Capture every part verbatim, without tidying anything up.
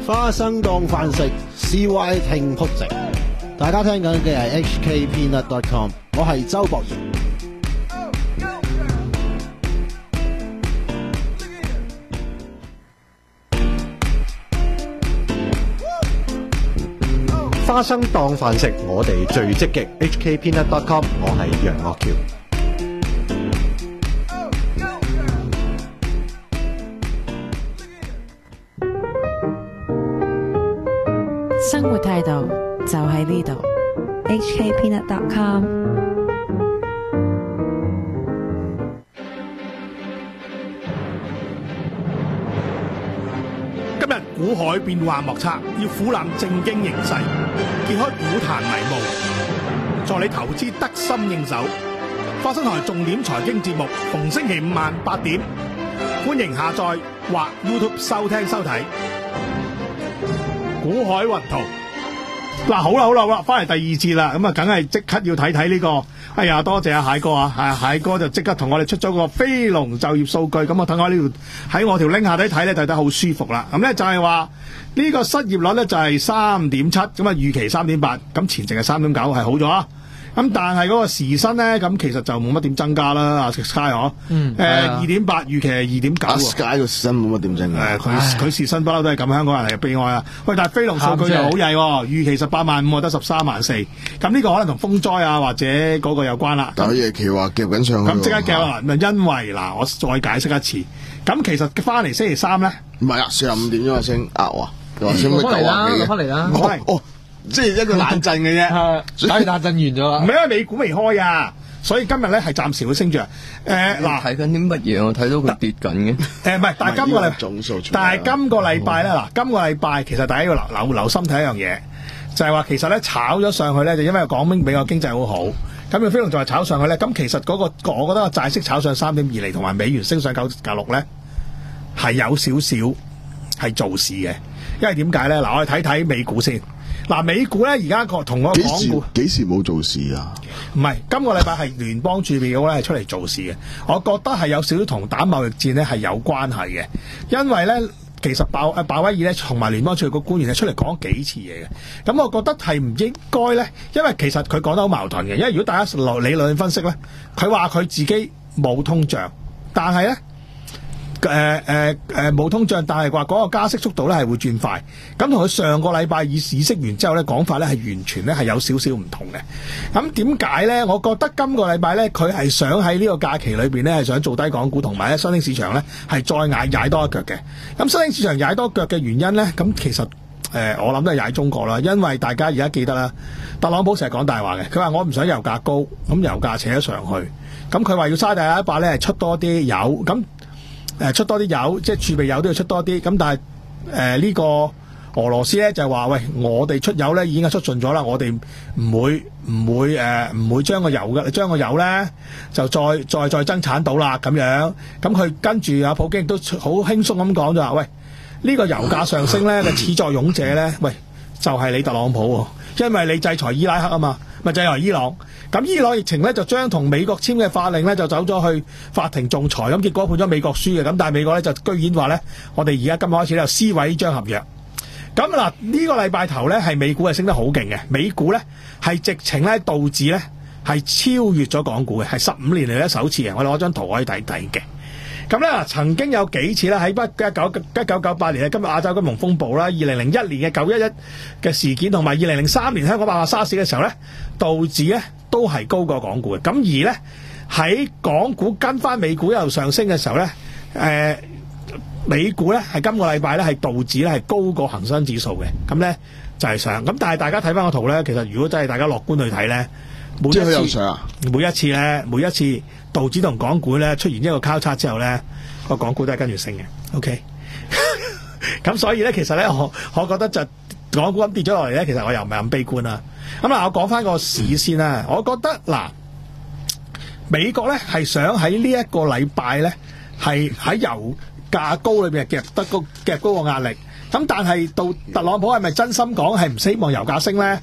花生當飯食 ，C Y 聽曲直。大家聽緊嘅係 H K Peanut dot com， 我係周博賢。 花生當飯食，我哋最積極。H K Peanut dot com， 我係楊岳橋。 生活態度就喺呢度。 H K Peanut dot com。 今日股海變幻莫測，要俯瞰正經形勢，揭開股壇迷霧，助你投資得心應手。花生台重點財經節目，逢星期五晚八點，歡迎下載或 YouTube 收聽收睇。股海雲圖，嗱好啦好啦好啦，翻嚟第二節啦，咁啊，梗係即刻要睇睇呢個。哎呀，多謝阿蟹哥啊，係蟹哥就即刻同我哋出咗個非農就業數據，咁我等我呢條喺我條 link 下底睇咧，睇得好舒服啦。咁咧就係話呢個失業率咧就係三點七，咁啊預期三點八，咁前值係三點九，係好咗啊。咁但係嗰個時薪咧，咁其實就冇乜點增加啦。阿 Sky 嗬，誒二點八，預期係二點九。 阿 Sky 個時薪冇乜點增加。 誒佢佢時薪不嬲都係咁，香港人嚟嘅悲哀啊！喂，但係非農數據就好曳喎，預期十八萬五，得十三萬四。咁呢個可能同風災啊或者嗰個有關啦。 但係夜期話夾緊上去。 咁即刻夾啊！因為嗱，我再解釋一次。咁其實翻嚟星期三咧，唔係啊，四十五點鐘升壓啊，話升咩九啊幾？ 翻嚟啦， 哦哦。即係一個冷震嘅啫， 打完冷震完咗啦。 唔係因為美股未開啊，所以今日咧係暫時會升住。誒嗱， 睇緊啲乜嘢？我睇到佢跌緊嘅。 誒唔係，但係今個禮，但係今個禮拜咧嗱，今個禮拜其實大家要留留留心睇一樣嘢，就係話其實咧炒咗上去咧，就因為講明美國經濟好好，咁個非農就係炒上去咧。咁其實嗰個我覺得個債息炒上三點二厘，同埋美元升上九九六咧，係有少少係做事嘅。因為點解咧？嗱，我哋睇睇美股先。嗱，美股咧而家個同個港股幾時冇做事啊？ 唔係，今個禮拜係聯邦儲備局咧係出嚟做事嘅。我覺得係有少少同打貿易戰咧係有關係嘅，因為咧其實鮑誒鮑威爾咧同埋聯邦儲備局官員係出嚟講幾次嘢嘅。咁我覺得係唔應該咧，因為其實佢講得好矛盾嘅。因為如果大家落理論分析咧，佢話佢自己冇通脹，但係咧。誒誒誒冇通脹，但係話嗰個加息速度咧係會轉快，咁同佢上個禮拜以議息完之後咧講法咧係完全咧係有少少唔同嘅。咁點解咧？我覺得今個禮拜咧佢係想喺呢個假期裏邊咧係想做低港股，同埋咧新興市場咧係再踩踩多一腳嘅。咁新興市場踩多腳嘅原因咧，咁其實誒、呃、我諗都係踩中國啦，因為大家而家記得啦，特朗普成日講大話嘅，佢話我唔想油價高，咁油價扯咗上去，咁佢話要沙地阿拉伯咧係出多啲油，咁。誒出多啲油，即係儲備油都要出多啲。咁但係誒呢個俄羅斯咧就係話：喂，我哋出油咧已經係出盡咗啦，我哋唔會唔會誒唔會將個油嘅將個油咧就再再再增產到啦咁樣。咁佢跟住阿普京亦都好輕鬆咁講就話：喂，呢個油價上升咧嘅始作俑者咧，喂就係你特朗普喎，因為你制裁伊拉克啊嘛，咪制裁伊朗。咁伊朗疫情咧就將同美國簽嘅法令咧就走咗去法庭仲裁，咁結果判咗美國輸嘅，咁但係美國咧就居然話咧，我哋而家今日開始咧就撕毀呢張合約。咁嗱呢個禮拜頭咧係美股係升得好勁嘅，美股咧係直情咧道指咧係超越咗港股嘅，係十五年嚟咧首次嘅。我哋攞張圖可以睇睇嘅。咁咧曾經有幾次咧喺不一九一九九八年嘅今日亞洲金融風暴啦，二零零一年嘅九一一嘅事件，同埋二零零三年香港爆發沙士嘅時候咧，道指咧都係高過港股嘅。咁而咧喺港股跟翻美股一路上升嘅時候咧，誒、呃、美股咧係今個禮拜咧係道指咧係高過恒生指數嘅。咁咧就係上。咁但係大家睇翻個圖咧，其實如果真係大家樂觀去睇咧，每一次每一次咧每一次道指同港股咧出現一個交叉之後咧，個港股都係跟住升嘅。OK，咁所以咧其實咧我我覺得就港股咁跌咗落嚟咧，其實我又唔係咁悲觀啦。咁嗱，我講翻個市先啦。我覺得嗱，美國咧係想喺呢一個禮拜咧係喺油價高裏邊夾得高夾高個壓力。咁但係到特朗普係咪真心講係唔希望油價升咧？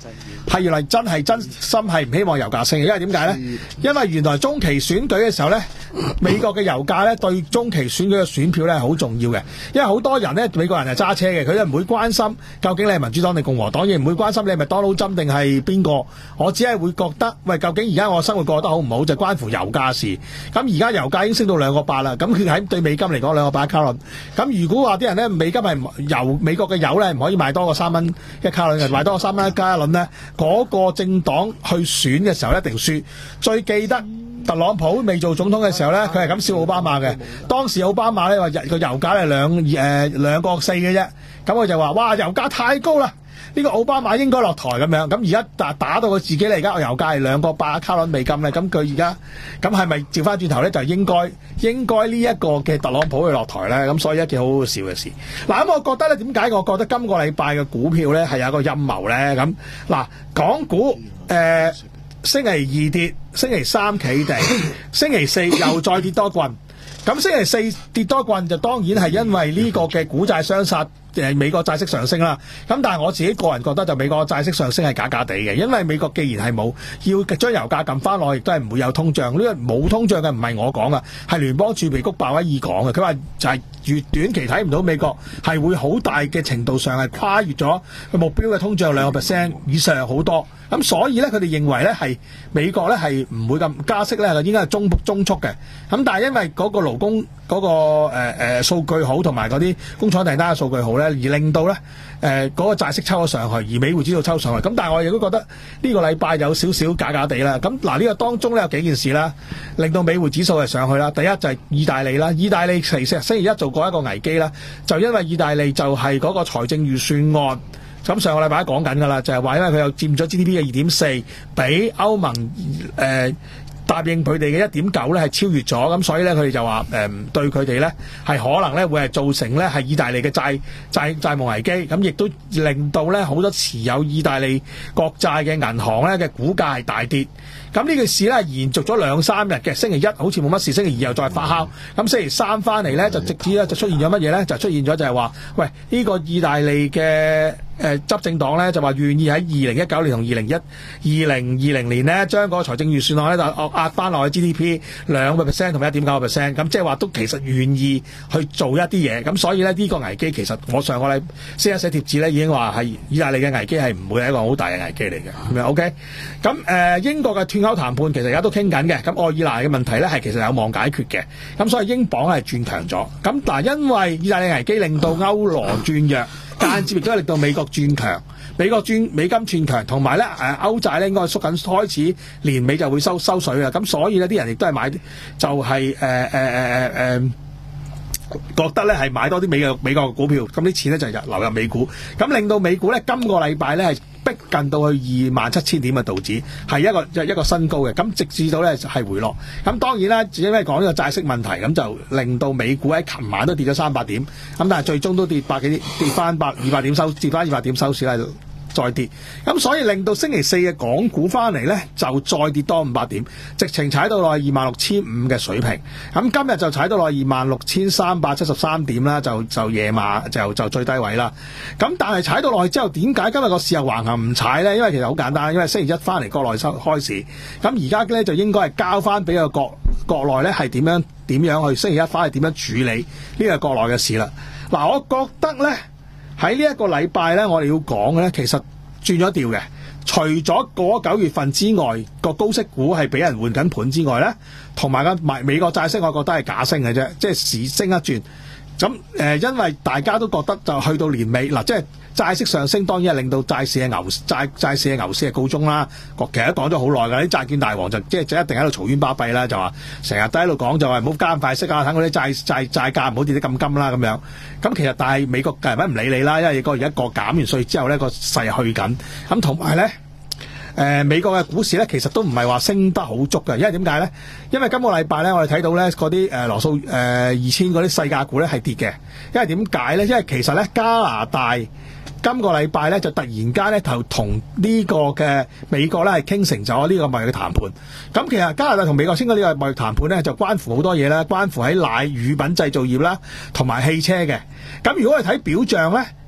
係原來真係真心係唔希望油價升嘅，因為點解咧？因為原來中期選舉嘅時候咧，美國嘅油價咧對中期選舉嘅選票咧係好重要嘅，因為好多人咧美國人係揸車嘅，佢都唔會關心究竟你係民主黨定共和黨，亦唔會關心你係咪 Donald Trump定係邊個，我只係會覺得喂，究竟而家我生活過得好唔好，就關乎油價事。咁而家油價已經升到兩個八啦，咁佢喺對美金嚟講兩個八一卡侖。咁如果話啲人咧美金係油美國嘅油咧唔可以賣多過三蚊一卡侖嘅，賣多過三蚊一加侖咧，嗰、那個政黨去選嘅時候一定輸。最記得特朗普未做總統嘅時候咧，佢係咁笑奧巴馬嘅。當時奧巴馬咧話日個油價係兩誒兩個四嘅啫，咁佢就話哇油價太高啦，呢、這個奧巴馬應該落台咁樣。咁而家打打到佢自己咧，而家油價係兩個八卡侖美金咧，咁佢而家咁係咪照翻轉頭咧就應該應該呢一個嘅特朗普去落台咧？咁所以一件好好笑嘅事。嗱，咁我覺得咧，點解我覺得今個禮拜嘅股票咧係有一個陰謀咧？咁嗱，港股誒。呃星期二跌，星期三企地，星期四又再跌多棍。咁星期四跌多棍就當然係因為呢個嘅股債雙殺，誒美國債息上升啦。咁但係我自己個人覺得就美國債息上升係假假地嘅，因為美國既然係冇要將油價撳翻落去，亦都係唔會有通脹。呢個冇通脹嘅唔係我講噶，係聯邦儲備局鮑威爾講嘅。佢話就係越短期睇唔到美國係會好大嘅程度上係跨越咗佢目標嘅通脹兩個 percent 以上好多。咁所以咧，佢哋認為咧係美國咧係唔會咁加息咧，應該係中中速嘅。咁但係因為嗰個勞工嗰、嗰個誒誒數據好，同埋嗰啲工廠訂單嘅數據好咧，而令到咧誒嗰個債息抽咗上去，而美匯指數抽上去。咁但係我亦都覺得呢個禮拜有少少假假地啦。咁嗱呢個當中咧有幾件事啦，令到美匯指數係上去啦。第一就係意大利啦，意大利其實星期一做過一個危機啦，就因為意大利就係嗰個財政預算案。咁上個禮拜講緊㗎啦，就係話因為佢又佔咗 G D P 嘅二點四，比歐盟誒、呃、答應佢哋嘅一點九咧係超越咗，咁所以咧佢哋就話誒、呃、對佢哋咧係可能咧會係造成咧係意大利嘅債債債務危機，咁亦都令到咧好多持有意大利國債嘅銀行咧嘅股價係大跌。咁呢件事咧延續咗兩三日嘅，星期一好似冇乜事，星期二又再發酵，咁星期三翻嚟咧就直至咧就出現咗乜嘢咧？就出現咗就係話，喂呢、這個意大利嘅誒、呃、執政黨咧就話願意喺二零一九年同二零一二零二零年咧將個財政預算案咧就壓翻落去 G D P 兩個 percent 同埋一點九個 percent， 咁即係話都其實願意去做一啲嘢，咁所以咧呢、這個危機其實我上個禮先一寫貼紙咧已經話係意大利嘅危機係唔會係一個好大嘅危機嚟嘅，咁樣 OK。咁誒、呃、英國嘅脫歐談判其實而家都傾緊嘅，咁愛爾蘭嘅問題咧係其實有望解決嘅，咁所以英鎊係轉強咗。咁嗱，因為意大利危機令到歐羅轉弱，間接亦都係令到美國轉強，美國轉美金轉強，同埋咧誒歐債咧應該縮緊，開始年尾就會收收水啦。咁所以呢啲人亦都係買，就係誒誒誒誒誒覺得咧係買多啲美國美國嘅股票，咁啲錢咧就入流入美股，咁令到美股咧今個禮拜咧係逼近到去二萬七千點嘅道指係一個一個新高嘅，咁直至到咧係回落。咁當然啦，因為講呢個債息問題，咁就令到美股喺琴晚都跌咗三百點，咁但係最終都跌百幾跌翻百二百點收跌翻二百點收市啦。再跌，咁所以令到星期四嘅港股翻嚟呢，就再跌多五百點，直情踩到落去二萬六千五嘅水平。咁今日就踩到落去二萬六千三百七十三點啦，就就夜晚就就最低位啦。咁但係踩到落去之後，點解今日個市又橫行唔踩呢？因為其實好簡單，因為星期一翻嚟國內收開市，咁而家呢，就應該係交翻俾個國國內呢係點樣點樣去星期一翻嚟點樣處理呢個國內嘅事啦。嗱，我覺得呢。喺呢一個禮拜咧，我哋要講嘅咧，其實轉咗調嘅。除咗嗰九月份之外，個高息股係俾人換緊盤之外咧，同埋個美美國債息，我覺得係假升嘅啫，即係市升一轉。咁誒、呃，因為大家都覺得就去到年尾嗱，即係債息上升，當然係令到債市嘅牛債債市嘅牛市係告終啦。其實都講咗好耐㗎，啲債券大王就即係就一定喺度嘈冤巴閉啦，就話成日都喺度講就話唔好加咁快息啊，等嗰啲債債債價唔好跌得咁金啦咁樣。咁其實但係美國梗係唔理你啦，因為個而家個減完稅之後咧，個勢去緊。咁同埋咧。誒、呃、美國嘅股市咧，其實都唔係話升得好足嘅，因為點解咧？因為今個禮拜咧，我哋睇到咧嗰啲誒羅素誒二千嗰啲細價股咧係跌嘅，因為點解咧？因為其實咧加拿大今個禮拜咧就突然間咧就同呢個嘅美國咧係傾成咗呢個貿易嘅談判。咁其實加拿大同美國傾嘅呢個貿易談判咧，就關乎好多嘢啦，關乎喺奶乳品製造業啦，同埋汽車嘅。咁如果我哋睇表象咧，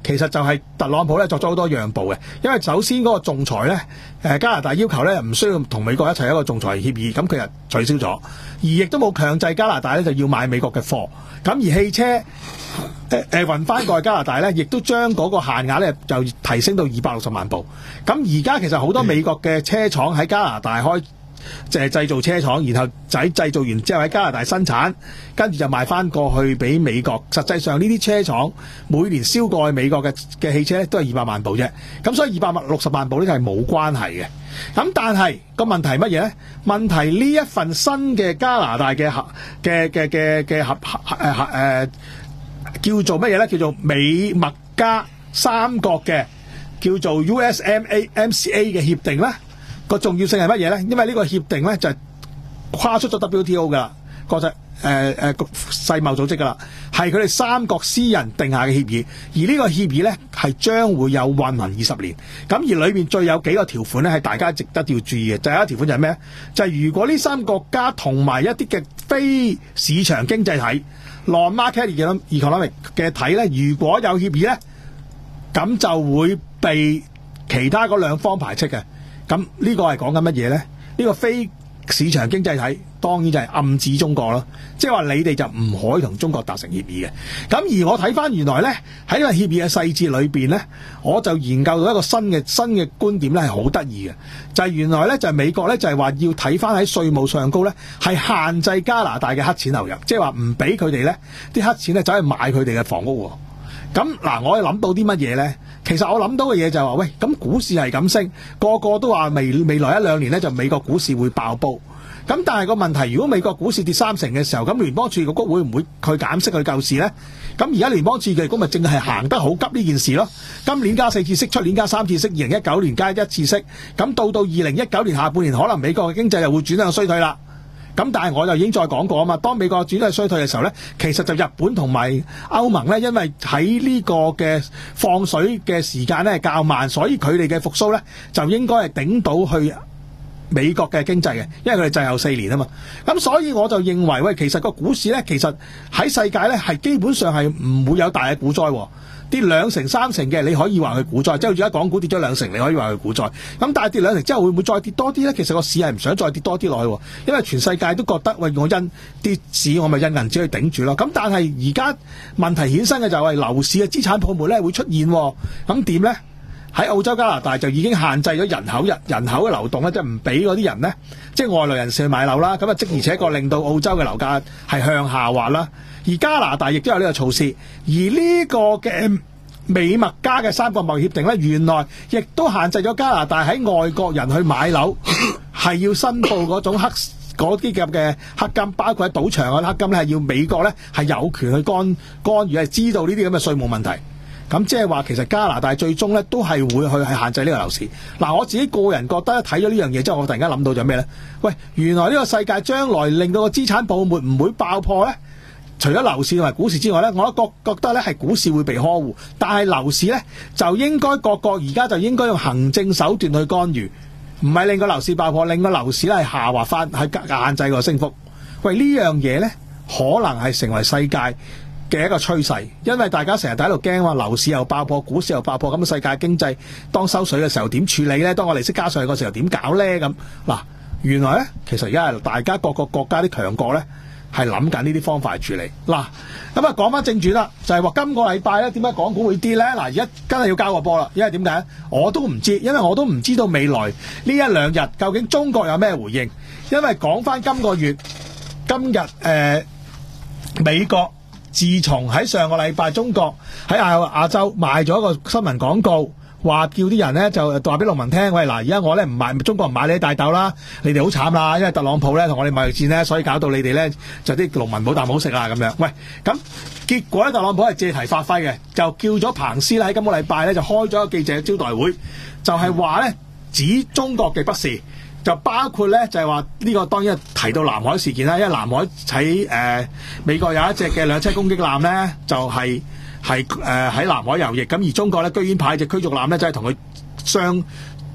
其實就係特朗普咧作咗好多讓步嘅，因為首先嗰個仲裁咧，誒加拿大要求咧唔需要同美國一齊一個仲裁協議，咁佢就取消咗，而亦都冇強制加拿大咧就要買美國嘅貨，咁而汽車誒誒運翻過去加拿大咧，亦都將嗰個限額咧就提升到二百六十萬部，咁而家其實好多美國嘅車廠喺加拿大開。就係製造車廠，然後喺製造完之後喺加拿大生產，跟住就賣翻過去俾美國。實際上呢啲車廠每年銷過去美國嘅嘅汽車咧都係二百萬部啫。咁所以二百六十萬部呢係冇關係嘅。咁但係個問題係乜嘢呢？問題呢一份新嘅加拿大嘅合嘅嘅嘅嘅合合誒合誒叫做乜嘢呢？叫做美墨加三國嘅叫做 U S M A M C A 嘅協定啦。個重要性係乜嘢呢？因為呢個協定呢，就係跨出咗 W T O 噶啦，國際誒誒世貿組織噶啦，係佢哋三國私人定下嘅協議，而呢個協議呢，係將會有運行二十年。咁而裏面最有幾個條款呢，係大家值得要注意嘅。就係一條款就係咩？就係如果呢三個國家同埋一啲嘅非市場經濟體 non-market economic 嘅體呢，如果有協議呢，咁就會被其他嗰兩方排斥嘅。咁呢個係講緊乜嘢呢？呢個非市場經濟體當然就係暗指中國咯，即係話你哋就唔可以同中國達成協議嘅。咁而我睇翻原來呢，喺呢個協議嘅細節裏邊呢，我就研究到一個新嘅新嘅觀點呢，係好得意嘅，就係原來呢，就係美國呢，就係話要睇翻喺稅務上高呢，係限制加拿大嘅黑錢流入，即係話唔俾佢哋呢啲黑錢呢走去買佢哋嘅房屋。咁嗱，我諗到啲乜嘢呢？其實我諗到嘅嘢就係話，喂，咁股市係咁升，個個都話未未來一兩年呢，就美國股市會爆煲。咁但係個問題，如果美國股市跌三成嘅時候，咁聯邦儲備局會唔會佢減息去救市呢？咁而家聯邦儲備局咪淨係行得好急呢件事咯？今年加四次息，出年加三次息，二零一九年加一次息，咁到到二零一九年下半年，可能美國嘅經濟又會轉向衰退啦。咁但係我就已經再講過啊嘛，當美國轉向衰退嘅時候呢，其實就日本同埋歐盟呢，因為喺呢個嘅放水嘅時間呢係較慢，所以佢哋嘅復甦呢就應該係頂到去美國嘅經濟嘅，因為佢哋滯後四年啊嘛。咁所以我就認為，喂，其實個股市呢，其實喺世界呢係基本上係唔會有大嘅股災喎。跌兩成三成嘅，你可以話佢股災，即係好似而家港股跌咗兩成，你可以話佢股災。咁但係跌兩成之後會唔會再跌多啲呢？其實個市係唔想再跌多啲落去，因為全世界都覺得，喂，我因跌市我咪印銀紙去頂住咯。咁但係而家問題衍生嘅就係樓市嘅資產泡沫咧會出現，咁點呢？喺澳洲加拿大就已經限制咗人口人人口嘅流動咧，即係唔俾嗰啲人呢，即係外來人士去買樓啦。咁啊，即而且確令到澳洲嘅樓價係向下滑啦。而加拿大亦都有呢個措施，而呢個嘅美墨加嘅三國貿易協定呢，原來亦都限制咗加拿大喺外國人去買樓係要申報嗰種黑嗰啲咁嘅黑金，包括喺賭場嘅黑金呢，係要美國呢係有權去干干預，係知道呢啲咁嘅稅務問題。咁即係話其實加拿大最終呢都係會去係限制呢個樓市。嗱，我自己個人覺得睇咗呢樣嘢之後，我突然間諗到咗咩呢？喂，原來呢個世界將來令到個資產泡沫唔會爆破呢？除咗樓市同埋股市之外呢，我都覺覺得呢係股市會被呵護，但係樓市呢，就應該各國而家就應該用行政手段去干預，唔係令個樓市爆破，令個樓市呢係下滑翻，係限制個升幅。喂，呢樣嘢呢，可能係成為世界嘅一個趨勢，因為大家成日喺度驚話樓市又爆破，股市又爆破，咁世界經濟當收水嘅時候點處理呢？當我利息加上去嘅時候點搞呢？咁嗱，原來呢，其實而家係大家各個國家啲強國呢，係諗緊呢啲方法去處理。嗱，咁啊講翻正傳啦，就係話今個禮拜咧點解港股會跌咧？嗱，而家真係要交個波啦，因為點解？我都唔知，因為我都唔知道未來呢一兩日究竟中國有咩回應。因為講翻今個月今日誒、呃、美國自從喺上個禮拜中國喺亞亞洲賣咗一個新聞廣告，話叫啲人咧就話俾農民聽，喂，嗱，而家我咧唔買中國唔買你啲大豆啦，你哋好慘啦，因為特朗普咧同我哋貿易戰咧，所以搞到你哋咧就啲農民冇啖好食啦咁樣。喂，咁結果咧特朗普係借題發揮嘅，就叫咗彭斯咧喺今個禮拜咧就開咗個記者招待會，就係話咧指中國嘅不是，就包括咧就係話呢個當然提到南海事件啦，因為南海喺誒、呃、美國有一隻嘅兩棲攻擊艦咧就係、是。係誒喺南海遊弋，咁而中國咧居然派隻驅逐艦咧，就係同佢相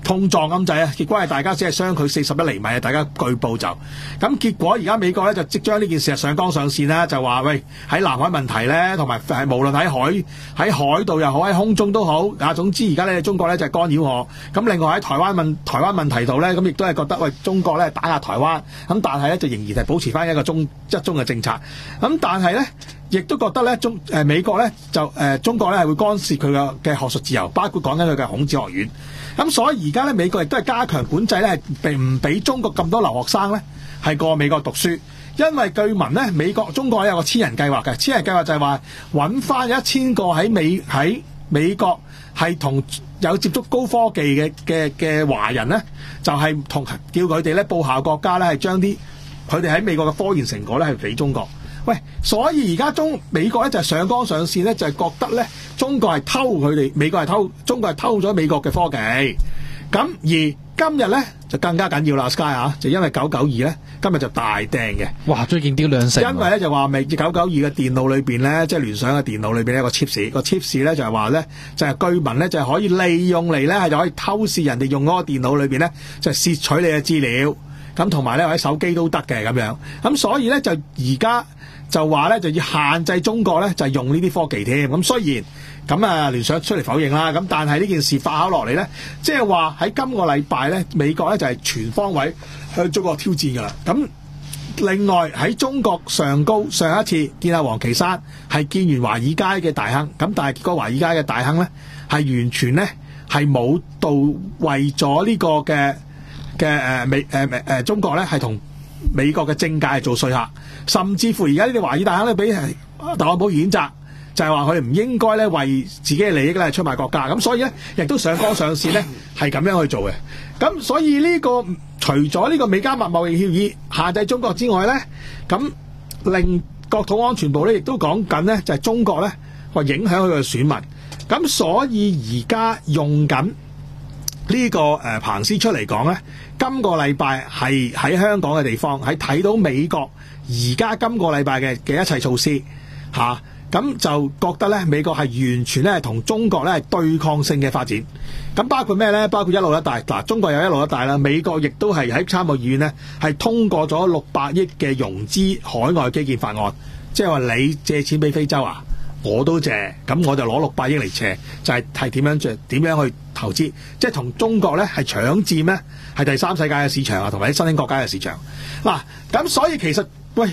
碰撞咁滯啊！結果係大家只係相距四十一厘米啊！大家據報就咁，結果而家美國咧就即將呢件事上綱上線啦，就話喂喺南海問題咧，同埋係無論喺海喺海度又好，喺空中都好啊。總之而家咧中國咧就係干擾我。咁另外喺台灣問台灣問題度咧，咁亦都係覺得喂中國咧打壓台灣，咁但係咧就仍然係保持翻一個中一中嘅政策。咁但係咧亦都覺得咧中誒、呃、美國咧就誒、呃、中國咧係會干涉佢嘅嘅學術自由，包括講緊佢嘅孔子學院。咁所以而家咧美國亦都係加強管制咧，係並唔俾中國咁多留學生咧係過美國讀書，因為據聞咧美國中國有個千人計劃嘅，千人計劃就係話揾翻一千個喺美喺美國係同有接觸高科技嘅嘅嘅華人咧，就係、是、同叫佢哋咧報效國家咧，係將啲佢哋喺美國嘅科研成果咧係俾中國。喂，所以而家中美國咧就係上綱上線咧，就係、是、覺得咧中國係偷佢哋，美國係偷中國係偷咗美國嘅科技。咁而今日咧就更加緊要啦 ，Sky 啊，就因為九九二咧今日就大掟嘅。 哇！最勁啲兩成。 因為咧就話未九九二嘅電腦裏邊咧，即係聯想嘅電腦裏邊有個 chips， 個 chips 咧就係話咧就係、是、據聞咧就係可以利用嚟咧係就可以偷視人哋用嗰個電腦裏邊咧就竊取你嘅資料。咁同埋咧喺手機都得嘅咁樣。咁所以咧就而家。就話咧就要限制中國咧就係、是、用呢啲科技添，咁雖然咁啊聯想出嚟否認啦，咁但係呢件事發酵落嚟咧，即係話喺今個禮拜咧美國咧就係、是、全方位向中國挑戰㗎啦。咁另外喺中國上高上一次見阿王岐山係見完華爾街嘅大亨，咁但係結果華爾街嘅大亨咧係完全咧係冇到為咗呢個嘅嘅誒美誒誒、呃、中國咧係同美國嘅政界做說客，甚至乎而家呢啲華爾大亨咧俾特朗普譴責，就係話佢哋唔應該咧為自己嘅利益咧出賣國家，咁所以咧亦都上綱上線咧係咁樣去做嘅。咁所以呢、呢個除咗呢個美加墨貿易協議限制中國之外咧，咁令國土安全部咧亦都講緊咧就係中國咧話影響佢嘅選民，咁所以而家用緊呢個誒彭斯出嚟講咧。今個禮拜係喺香港嘅地方，係睇到美國而家今個禮拜嘅嘅一切措施嚇，咁、啊、就覺得咧美國係完全咧係同中國咧係對抗性嘅發展。咁包括咩咧？包括一路一帶嗱，中國有一路一帶啦，美國亦都係喺參議院咧係通過咗六百億嘅融資海外基建法案，即係話你借錢俾非洲啊，我都借，咁我就攞六百億嚟借，就係係點樣借點樣去投資，即係同中國咧係搶佔咧係第三世界嘅市場啊，同埋啲新興國家嘅市場。嗱，咁所以其實喂，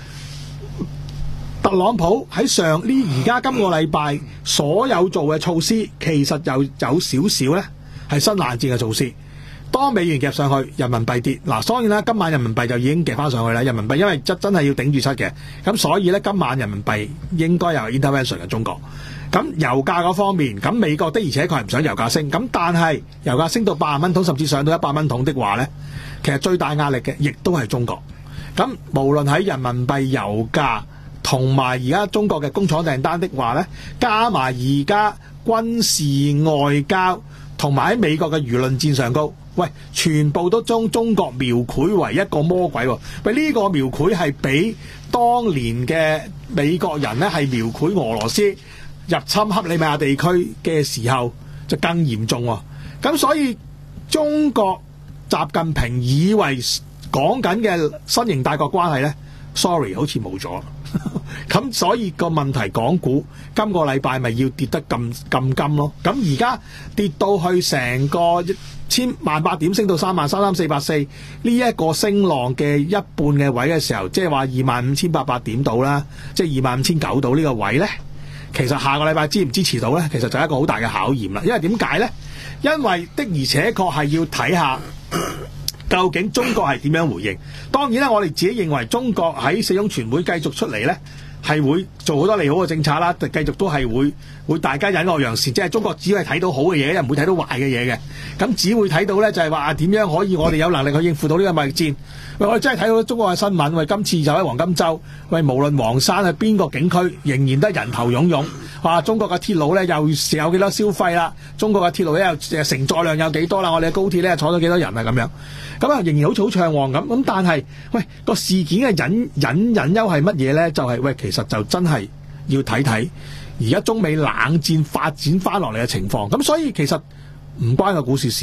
特朗普喺上呢而家今個禮拜所有做嘅措施，其實有有少少咧係新冷戰嘅措施。當美元夾上去，人民幣跌。嗱，當然啦，今晚人民幣就已經夾翻上去啦。人民幣因為真真係要頂住七嘅，咁所以咧今晚人民幣應該有 intervention 嘅中國。咁油價嗰方面，咁美國的而且確係唔想油價升，咁但係油價升到八十蚊桶，甚至上到一百蚊桶的話咧，其實最大壓力嘅亦都係中國。咁無論喺人民幣、油價同埋而家中國嘅工廠訂單的話咧，加埋而家軍事外交同埋喺美國嘅輿論戰上高，喂，全部都將中國描繪為一個魔鬼喎。喂，呢個描繪係比當年嘅美國人咧係描繪俄羅斯入侵克里米亞地區嘅時候就更嚴重喎。咁所以中國習近平以為講緊嘅新型大國關係咧 ，sorry 好似冇咗。咁所以個問題，港股今個禮拜咪要跌得咁咁金咯。咁而家跌到去成個一千萬八點升到三萬三三四百四呢一個升浪嘅一半嘅位嘅時候，即係話二萬五千八百點到啦，即係二萬五千九到呢個位咧。其實下個禮拜支唔支持到咧，其實就係一個好大嘅考驗啦。因為點解咧？因為的而且確係要睇下究竟中國係點樣回應。當然啦，我哋自己認為中國喺四中全會繼續出嚟咧，係會做好多利好嘅政策啦，繼續都係會會大家隱惡揚善，即係中國只係睇到好嘅嘢，又唔會睇到壞嘅嘢嘅。咁只會睇到咧就係話點樣可以我哋有能力去應付到呢個貿易戰。喂，我哋真係睇到中國嘅新聞，喂，今次就喺黃金週，喂，無論黃山係邊個景區，仍然得人頭湧湧。話中國嘅鐵路咧又有幾多消費啦？中國嘅鐵路咧又承載量有幾多啦？我哋嘅高鐵咧坐咗幾多人啊？咁樣咁啊，仍然好似好暢旺咁。咁但係喂個事件嘅隱隱隱憂係乜嘢咧？就係、是、喂，其實就真係要睇睇而家中美冷戰發展翻落嚟嘅情況。咁所以其實唔關個股市事喎，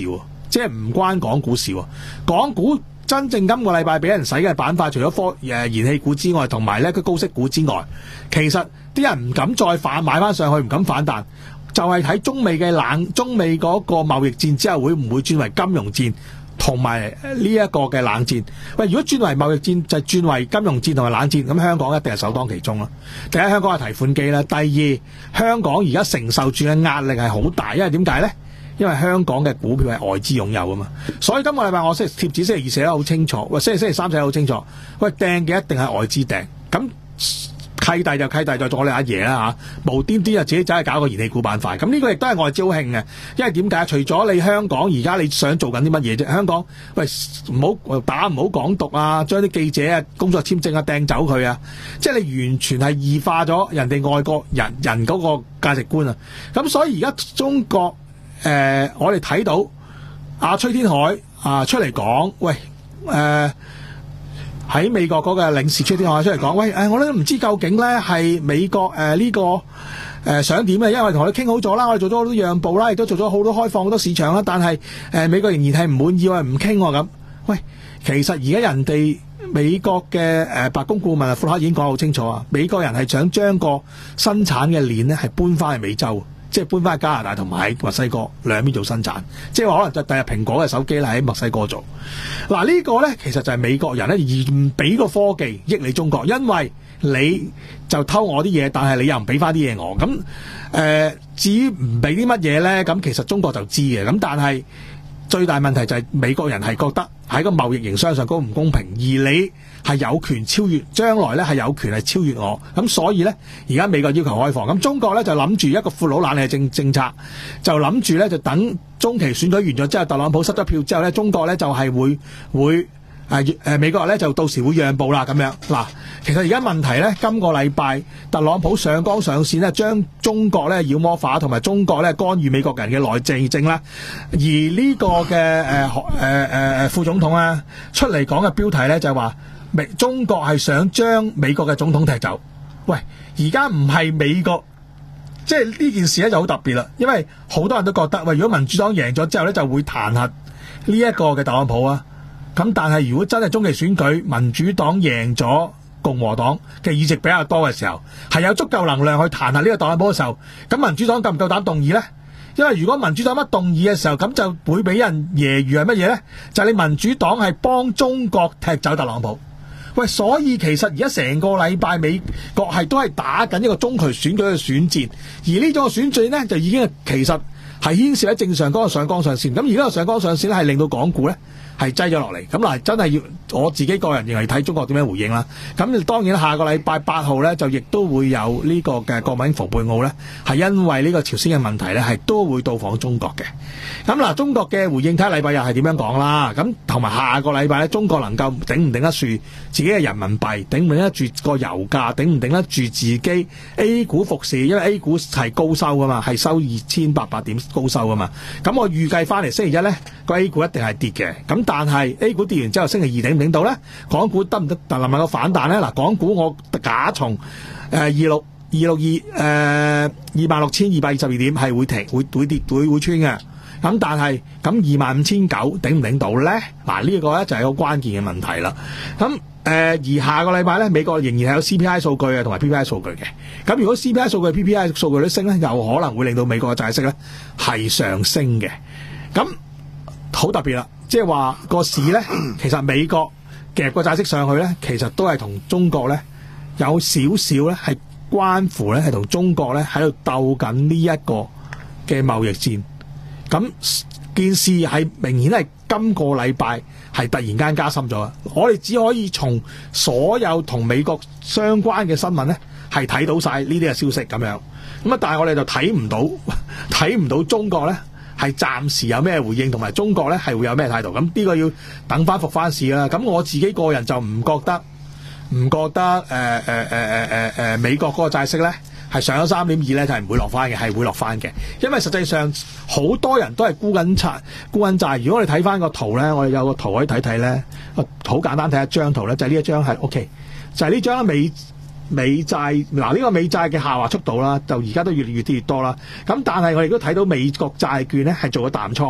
即係唔關港股事喎。港股真正今個禮拜俾人洗嘅板塊，除咗科誒燃氣股之外，同埋咧佢高息股之外，其實啲人唔敢再反買翻上去，唔敢反彈，就係、是、睇中美嘅冷，中美嗰個貿易戰之後會唔會轉為金融戰？同埋呢一個嘅冷戰，喂，如果轉為貿易戰就轉為金融戰同埋冷戰，咁香港一定係首當其衝啦。第一，香港係提款機啦；第二，香港而家承受住嘅壓力係好大，因為點解呢？因為香港嘅股票係外資擁有啊嘛，所以今個禮拜我星期貼紙星期二寫得好清楚，喂，星期星期三寫得好清楚，喂，掟嘅一定係外資掟，咁契弟就契弟就做我哋阿爺啦嚇，無端端就自己走去搞個燃氣股板塊，咁呢個亦都係外招興嘅，因為點解？除咗你香港而家你想做緊啲乜嘢啫？香港喂唔好打唔好港獨啊，將啲記者啊工作簽證啊掟走佢啊，即係你完全係異化咗人哋外國人人嗰個價值觀啊！咁所以而家中國誒、呃，我哋睇到阿崔天凱啊出嚟講，喂誒。呃喺美國嗰個領事崔天凱出嚟講，喂，誒，我都唔知究竟咧係美國誒呢、呃這個誒、呃、想點嘅，因為我哋同佢傾好咗啦，我哋做咗好多讓步啦，亦都做咗好多開放好多市場啦，但係誒、呃、美國仍然係唔滿意，話唔傾咁。喂，其實而家人哋美國嘅誒、呃、白宮顧問啊，庫克已經講得好清楚啊，美國人係想將個生產嘅鏈咧係搬翻去美洲。即係搬翻去加拿大同埋喺墨西哥兩邊做生產，即係話可能就第日蘋果嘅手機咧喺墨西哥做。嗱、這個、呢個咧其實就係美國人咧而唔俾個科技益你中國，因為你就偷我啲嘢，但係你又唔俾翻啲嘢我。咁誒、呃、至於唔俾啲乜嘢咧，咁其實中國就知嘅。咁但係最大問題就係美國人係覺得喺個貿易營商上高唔公平，而你係有權超越，將來咧係有權係超越我，咁所以咧而家美國要求開放，咁中國咧就諗住一個闊佬懶嘅政政策，就諗住咧就等中期選舉完咗之後，特朗普失咗票之後咧，中國咧就係會會誒誒美國咧就到時會讓步啦咁樣。嗱，其實而家問題咧，今個禮拜特朗普上綱上線咧，將中國咧妖魔化，同埋中國咧干預美國人嘅內政政啦。而呢個嘅誒誒誒誒副總統啊出嚟講嘅標題咧就係話，美中國係想將美國嘅總統踢走。喂，而家唔係美國，即係呢件事咧就好特別啦，因為好多人都覺得，喂，如果民主黨贏咗之後咧，就會彈劾呢一個嘅特朗普啊。咁但係如果真係中期選舉民主黨贏咗共和黨嘅議席比較多嘅時候，係有足夠能量去彈劾呢個特朗普嘅時候，咁民主黨夠唔夠膽動議呢？因為如果民主黨乜動議嘅時候，咁就會俾人揶揄係乜嘢呢？就係、是、你民主黨係幫中國踢走特朗普。喂，所以其實而家成個禮拜美國係都係打緊一個中期選舉嘅選戰，而呢種選戰呢，就已經其實係牽涉喺正常嗰個上綱上線。咁而家個上綱上線咧係令到港股呢係擠咗落嚟，咁嗱真係要我自己個人認為睇中國點樣回應啦。咁當然下個禮拜八號咧就亦都會有呢個嘅國務卿蓬佩奧咧係因為呢個朝鮮嘅問題咧係都會到訪中國嘅。咁嗱，中國嘅回應睇下禮拜日係點樣講啦。咁同埋下個禮拜咧，中國能夠頂唔頂得住自己嘅人民幣，頂唔頂得住個油價，頂唔頂得住自己 A 股復市，因為 A 股係高收噶嘛，係收二千八百點高收噶嘛。咁我預計翻嚟星期一咧個 A 股一定係跌嘅。咁但係 A 股跌完之後，星期二頂唔頂到咧？港股得唔得？能唔能夠反彈咧？嗱，港股我假從誒二六二六二誒二萬六千二百二十二點係會停，會會跌，會會穿嘅。咁但係咁二萬五千九頂唔頂到咧？嗱，呢個咧就係個關鍵嘅問題啦。咁誒、呃、而下個禮拜咧，美國仍然係有 C P I 數據啊，同埋 P P I 數據嘅。咁如果 C P I 數據、P P I 數據都升咧，有可能會令到美國嘅債息咧係上升嘅。咁好特別啦。即係話個市咧，其實美國夾個債息上去咧，其實都係同中國咧有少少咧係關乎咧，係同中國咧喺度鬥緊呢一個嘅貿易戰。咁件事係明顯係今個禮拜係突然間加深咗。我哋只可以從所有同美國相關嘅新聞咧係睇到晒呢啲嘅消息咁樣。咁啊，但係我哋就睇唔到睇唔到中國咧係暫時有咩回應，同埋中國咧係會有咩態度？咁呢個要等翻復翻市啦。咁我自己個人就唔覺得，唔覺得誒誒誒誒誒誒美國嗰個債息咧係上咗三點二咧，就係唔會落翻嘅，係會落翻嘅。因為實際上好多人都係沽緊債，沽緊債。如果我哋睇翻個圖咧，我哋有個圖可以睇睇咧，好簡單睇一張圖咧，就係呢一張係 OK，就係呢張美。美債嗱，呢個美債嘅下滑速度啦，就而家都越嚟越跌越多啦。咁但係我哋都睇到美國債券咧係做咗淡倉，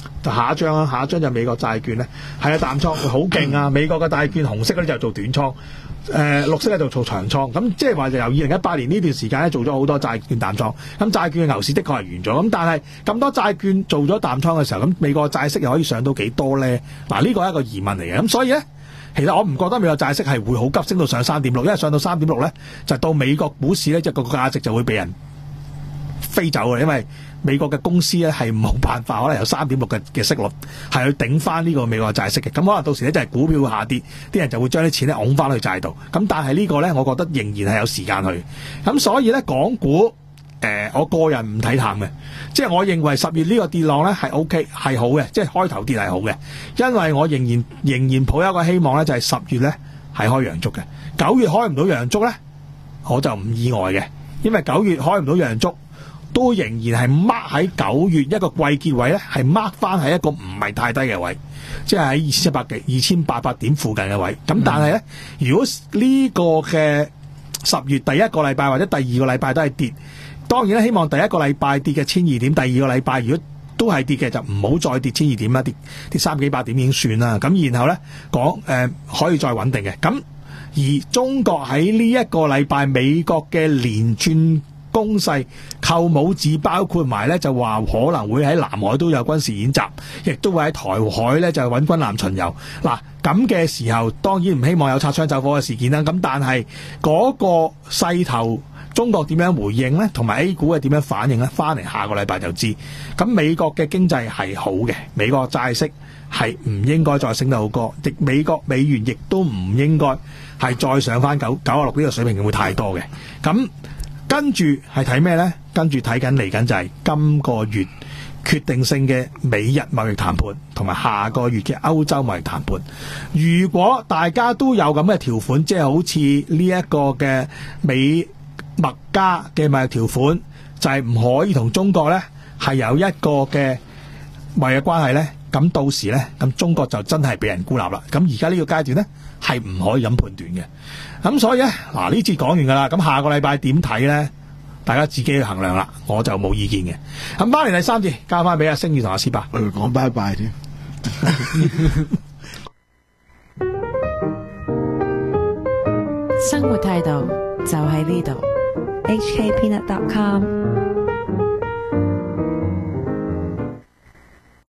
就下一張啦，下一張就美國債券咧，係啊淡倉好勁啊！美國嘅債券紅色嗰啲就做短倉。誒、呃、綠色咧就做長倉，咁即係話就由二零一八年呢段時間咧做咗好多債券淡倉，咁債券嘅牛市的確係完咗，咁但係咁多債券做咗淡倉嘅時候，咁美國債息又可以上到幾多咧？嗱，呢個係一個疑問嚟嘅，咁所以咧，其實我唔覺得美國債息係會好急升到上三點六，因為上到三點六咧，就到美國股市咧，即係個價值就會被人飛走嘅，因為美國嘅公司咧係冇辦法，可能有三點六嘅嘅息率係去頂翻呢個美國債息嘅，咁可能到時咧就係股票會下跌，啲人就會將啲錢咧拱翻去債度，咁但係呢個咧，我覺得仍然係有時間去，咁所以咧港股誒、呃，我個人唔睇淡嘅，即係我認為十月呢個跌浪咧係 O K 係好嘅，即係開頭跌係好嘅，因為我仍然仍然抱有一個希望咧，就係十月咧係開陽燭嘅，九月開唔到陽燭咧，我就唔意外嘅，因為九月開唔到陽燭。都仍然係 mark 喺九月一個季結位咧，係 mark 翻喺一個唔係太低嘅位，即係喺二千七百幾、二千八百點附近嘅位。咁但係咧，如果呢個嘅十月第一個禮拜或者第二個禮拜都係跌，當然咧希望第一個禮拜跌嘅千二點，第二個禮拜如果都係跌嘅，就唔好再跌千二點啦，跌跌三幾百點已經算啦。咁然後咧講誒可以再穩定嘅。咁而中國喺呢一個禮拜美國嘅連串攻勢扣帽子，包括埋咧就話可能會喺南海都有軍事演習，亦都會喺台海咧就揾軍艦巡遊。嗱，咁嘅時候當然唔希望有擦槍走火嘅事件啦。咁但係嗰個勢頭，中國點樣回應呢？同埋 A 股係點樣反應呢？翻嚟下個禮拜就知。咁美國嘅經濟係好嘅，美國債息係唔應該再升得好高，亦美國美元亦都唔應該係再上翻九九啊六呢個水平，會太多嘅。咁跟住係睇咩呢？跟住睇緊嚟緊就係今個月決定性嘅美日貿易談判，同埋下個月嘅歐洲貿易談判。如果大家都有咁嘅條款，即係好似呢一個嘅美墨加嘅貿易條款，就係、是、唔可以同中國呢係有一個嘅貿易關係呢。咁到時呢，咁中國就真係俾人孤立啦。咁而家呢個階段呢，係唔可以咁判斷嘅。咁所以呢，嗱呢節講完噶啦。咁下個禮拜點睇呢？大家自己去衡量啦。我就冇意見嘅。咁翻嚟第三節，交翻俾阿星宇同阿斯伯。 我哋講拜拜添。 生活態度就喺呢度。 H K Peanut dot com